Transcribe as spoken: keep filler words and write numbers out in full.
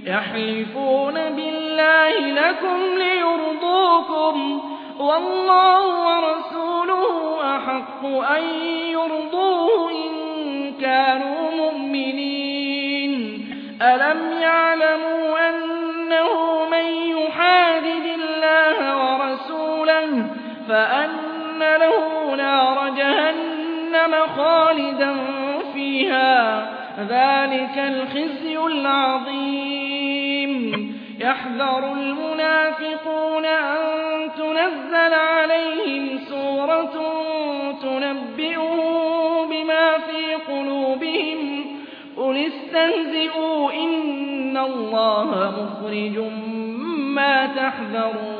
يحلفون بالله لكم ليرضوكم والله ورسوله أحق أن يرضوه إن كانوا مؤمنين ألم يعلموا أنه من يحادد الله ورسوله فأن له نار جهنم خالدا فيها ذلك الخزي العظيم يحذر المنافقون أن تنزل عليهم سورة تنبئهم بما في قلوبهم قل استهزئوا إن الله مخرج ما تحذرون